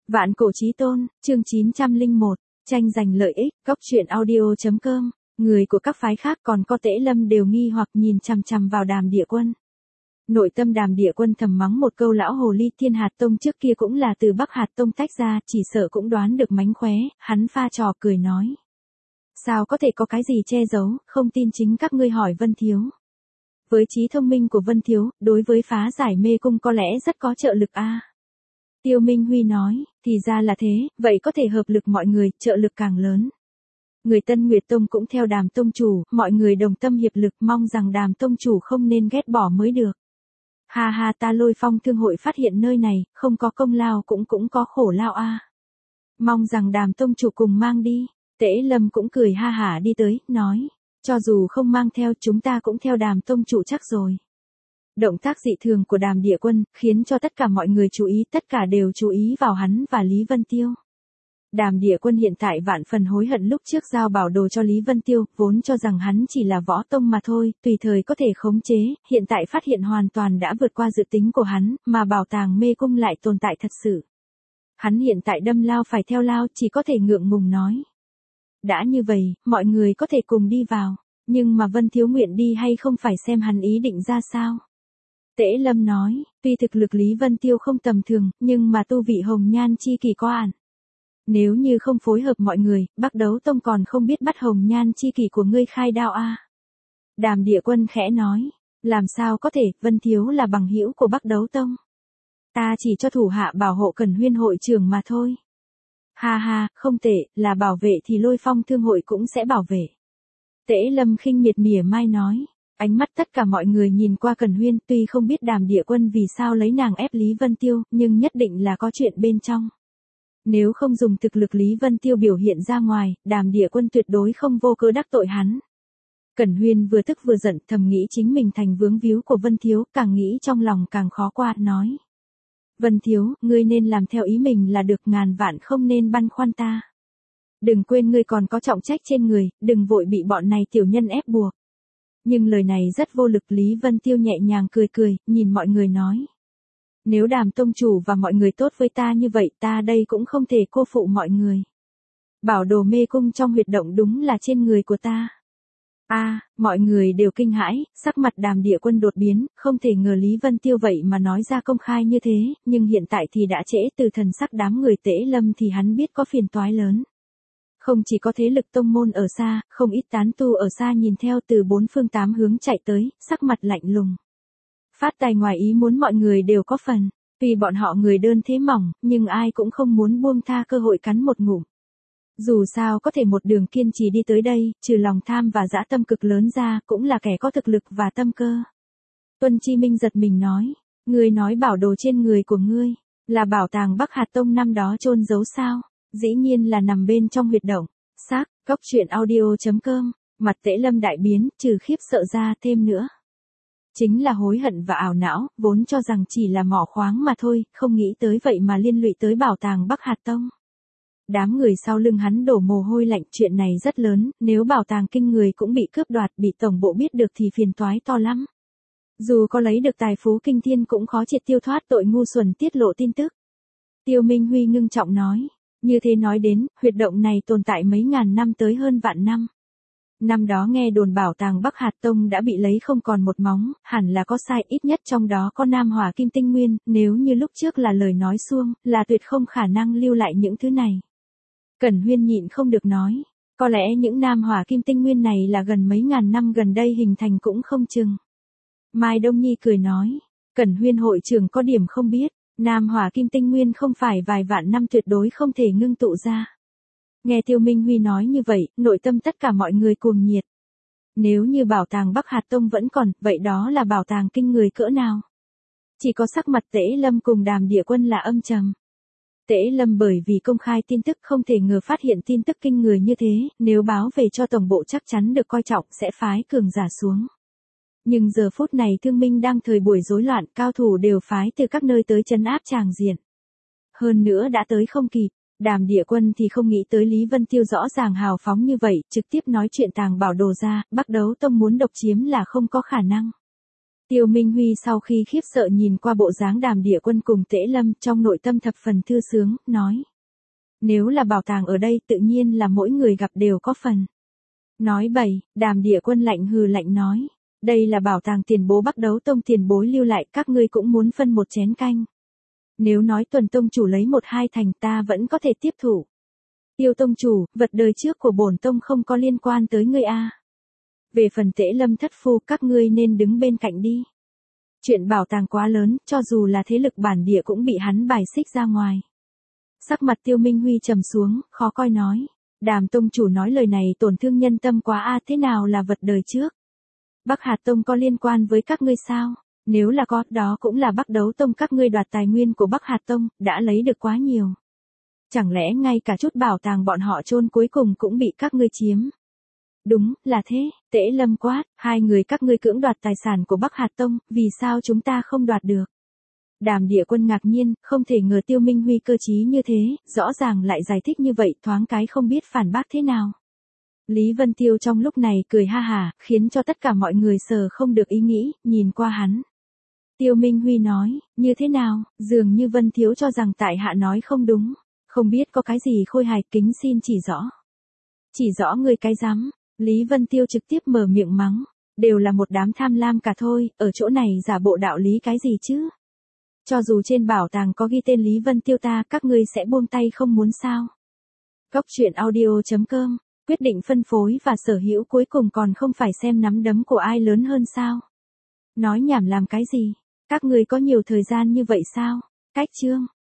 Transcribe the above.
Vạn cổ chí tôn, chương 901, tranh giành lợi ích, góc truyện audio.com. Người của các phái khác còn có Tễ Lâm đều nghi hoặc nhìn chằm chằm vào Đàm Địa Quân. Nội tâm Đàm Địa Quân thầm mắng một câu lão hồ ly Thiên Hạt Tông trước kia cũng là từ Bắc Hạt Tông tách ra, chỉ sợ cũng đoán được mánh khóe, hắn pha trò cười nói. Sao có thể có cái gì che giấu, không tin chính các ngươi hỏi Vân Thiếu. Với trí thông minh của Vân Thiếu, đối với phá giải mê cung có lẽ rất có trợ lực a. Tiêu Minh Huy nói, thì ra là thế, vậy có thể hợp lực mọi người, trợ lực càng lớn. Người Tân Nguyệt Tông cũng theo Đàm Tông chủ, mọi người đồng tâm hiệp lực mong rằng Đàm Tông chủ không nên ghét bỏ mới được. Ha ha, ta Lôi Phong thương hội phát hiện nơi này, không có công lao cũng có khổ lao a. Mong rằng Đàm Tông chủ cùng mang đi. Tễ Lâm cũng cười ha hả đi tới, nói, cho dù không mang theo chúng ta cũng theo Đàm Tông chủ chắc rồi. Động tác dị thường của Đàm Địa Quân, khiến cho tất cả mọi người chú ý, tất cả đều chú ý vào hắn và Lý Vân Tiêu. Đàm Địa Quân hiện tại vạn phần hối hận lúc trước giao bảo đồ cho Lý Vân Tiêu, vốn cho rằng hắn chỉ là võ tông mà thôi, tùy thời có thể khống chế, hiện tại phát hiện hoàn toàn đã vượt qua dự tính của hắn, mà bảo tàng mê cung lại tồn tại thật sự. Hắn hiện tại đâm lao phải theo lao, chỉ có thể ngượng ngùng nói. Đã như vậy, mọi người có thể cùng đi vào, nhưng mà Vân Thiếu nguyện đi hay không phải xem hắn ý định ra sao. Tễ Lâm nói, tuy thực lực Lý Vân Tiêu không tầm thường, nhưng mà tu vị hồng nhan chi kỳ có ản. Nếu như không phối hợp mọi người, Bắc Đấu Tông còn không biết bắt hồng nhan chi kỳ của ngươi khai đao a. Đàm Địa Quân khẽ nói, làm sao có thể, Vân Thiếu là bằng hữu của Bắc Đấu Tông. Ta chỉ cho thủ hạ bảo hộ Cẩn Huyên hội trưởng mà thôi. Ha ha, không tệ, là bảo vệ thì Lôi Phong thương hội cũng sẽ bảo vệ. Tễ Lâm khinh miệt mỉa mai nói. Ánh mắt tất cả mọi người nhìn qua Cẩn Huyên, tuy không biết Đàm Địa Quân vì sao lấy nàng ép Lý Vân Tiêu, nhưng nhất định là có chuyện bên trong. Nếu không dùng thực lực Lý Vân Tiêu biểu hiện ra ngoài, Đàm Địa Quân tuyệt đối không vô cớ đắc tội hắn. Cẩn Huyên vừa tức vừa giận, thầm nghĩ chính mình thành vướng víu của Vân Thiếu, càng nghĩ trong lòng càng khó qua, nói. Vân Thiếu, ngươi nên làm theo ý mình là được, ngàn vạn không nên băn khoăn ta. Đừng quên ngươi còn có trọng trách trên người, đừng vội bị bọn này tiểu nhân ép buộc. Nhưng lời này rất vô lực, Lý Vân Tiêu nhẹ nhàng cười, nhìn mọi người nói. Nếu Đàm Tông chủ và mọi người tốt với ta như vậy, ta đây cũng không thể cô phụ mọi người. Bảo đồ mê cung trong huyệt động đúng là trên người của ta. Mọi người đều kinh hãi, sắc mặt Đàm Địa Quân đột biến, không thể ngờ Lý Vân Tiêu vậy mà nói ra công khai như thế, nhưng hiện tại thì đã trễ, từ thần sắc đám người Tễ Lâm thì hắn biết có phiền toái lớn. Không chỉ có thế lực tông môn ở xa, không ít tán tu ở xa nhìn theo từ bốn phương tám hướng chạy tới, sắc mặt lạnh lùng. Phát tài ngoài ý muốn mọi người đều có phần, vì bọn họ người đơn thế mỏng, nhưng ai cũng không muốn buông tha cơ hội cắn một ngụm. Dù sao có thể một đường kiên trì đi tới đây, trừ lòng tham và dã tâm cực lớn ra, cũng là kẻ có thực lực và tâm cơ. Tuân Chi Minh giật mình nói, ngươi nói bảo đồ trên người của ngươi, là bảo tàng Bắc Hạt Tông năm đó chôn giấu sao? Dĩ nhiên là nằm bên trong huyệt động. Góc truyện audio.com, mặt Tễ Lâm đại biến, trừ khiếp sợ ra thêm nữa. Chính là hối hận và ảo não, vốn cho rằng chỉ là mỏ khoáng mà thôi, không nghĩ tới vậy mà liên lụy tới bảo tàng Bắc Hạt Tông. Đám người sau lưng hắn đổ mồ hôi lạnh, chuyện này rất lớn, nếu bảo tàng kinh người cũng bị cướp đoạt, bị tổng bộ biết được thì phiền toái to lắm. Dù có lấy được tài phú kinh thiên cũng khó triệt tiêu thoát tội ngu xuẩn tiết lộ tin tức. Tiêu Minh Huy ngưng trọng nói, như thế nói đến, huyệt động này tồn tại mấy ngàn năm tới hơn vạn năm. Năm đó nghe đồn bảo tàng Bắc Hạt Tông đã bị lấy không còn một móng, hẳn là có sai, ít nhất trong đó có Nam Hỏa Kim Tinh Nguyên, nếu như lúc trước là lời nói suông, là tuyệt không khả năng lưu lại những thứ này. Cẩn Huyên nhịn không được nói, có lẽ những Nam Hỏa Kim Tinh Nguyên này là gần mấy ngàn năm gần đây hình thành cũng không chừng. Mai Đông Nhi cười nói, Cẩn Huyên hội trưởng có điểm không biết, Nam Hỏa Kim Tinh Nguyên không phải vài vạn năm tuyệt đối không thể ngưng tụ ra. Nghe Tiêu Minh Huy nói như vậy, nội tâm tất cả mọi người cuồng nhiệt. Nếu như bảo tàng Bắc Hạt Tông vẫn còn, vậy đó là bảo tàng kinh người cỡ nào? Chỉ có sắc mặt Tễ Lâm cùng Đàm Địa Quân là âm trầm. Tễ Lâm bởi vì công khai tin tức không thể ngờ phát hiện tin tức kinh người như thế, nếu báo về cho tổng bộ chắc chắn được coi trọng sẽ phái cường giả xuống. Nhưng giờ phút này Thương Minh đang thời buổi rối loạn, cao thủ đều phái từ các nơi tới trấn áp tràng diện. Hơn nữa đã tới không kịp, Đàm Địa Quân thì không nghĩ tới Lý Vân Tiêu rõ ràng hào phóng như vậy, trực tiếp nói chuyện tàng bảo đồ ra, Bắc Đấu Tông muốn độc chiếm là không có khả năng. Tiêu Minh Huy sau khi khiếp sợ nhìn qua bộ dáng Đàm Địa Quân cùng Tễ Lâm, trong nội tâm thập phần thư sướng, nói. Nếu là bảo tàng ở đây tự nhiên là mỗi người gặp đều có phần. Nói bậy, Đàm Địa Quân lạnh hừ lạnh nói. Đây là bảo tàng tiền bố Bắc Đấu Tông tiền bối lưu lại, các ngươi cũng muốn phân một chén canh. Nếu nói Tuần Tông chủ lấy 1-2 thành ta vẫn có thể tiếp thủ. Tiêu Tông chủ, vật đời trước của bổn tông không có liên quan tới ngươi a. Về phần Tễ Lâm thất phu, các ngươi nên đứng bên cạnh đi. Chuyện bảo tàng quá lớn, cho dù là thế lực bản địa cũng bị hắn bài xích ra ngoài. Sắc mặt Tiêu Minh Huy trầm xuống, khó coi nói. Đàm Tông chủ nói lời này tổn thương nhân tâm quá a, thế nào là vật đời trước? Bắc Hạt Tông có liên quan với các ngươi sao? Nếu là có, đó cũng là Bắc Đấu Tông, các ngươi đoạt tài nguyên của Bắc Hạt Tông, đã lấy được quá nhiều. Chẳng lẽ ngay cả chút bảo tàng bọn họ chôn cuối cùng cũng bị các ngươi chiếm? Đúng, là thế, Tễ Lâm quát, hai người các ngươi cưỡng đoạt tài sản của Bắc Hạt Tông, vì sao chúng ta không đoạt được? Đàm Địa Quân ngạc nhiên, không thể ngờ Tiêu Minh Huy cơ trí như thế, rõ ràng lại giải thích như vậy, thoáng cái không biết phản bác thế nào. Lý Vân Tiêu trong lúc này cười ha hả, khiến cho tất cả mọi người sờ không được ý nghĩ, nhìn qua hắn. Tiêu Minh Huy nói, như thế nào, dường như Vân Thiếu cho rằng tại hạ nói không đúng, không biết có cái gì khôi hài, kính xin chỉ rõ. Chỉ rõ người cái rắm, Lý Vân Tiêu trực tiếp mở miệng mắng, đều là một đám tham lam cả thôi, ở chỗ này giả bộ đạo lý cái gì chứ? Cho dù trên bảo tàng có ghi tên Lý Vân Tiêu ta, các ngươi sẽ buông tay không muốn sao? Góc truyện audio.com, quyết định phân phối và sở hữu cuối cùng còn không phải xem nắm đấm của ai lớn hơn sao? Nói nhảm làm cái gì? Các ngươi có nhiều thời gian như vậy sao? Cách chương.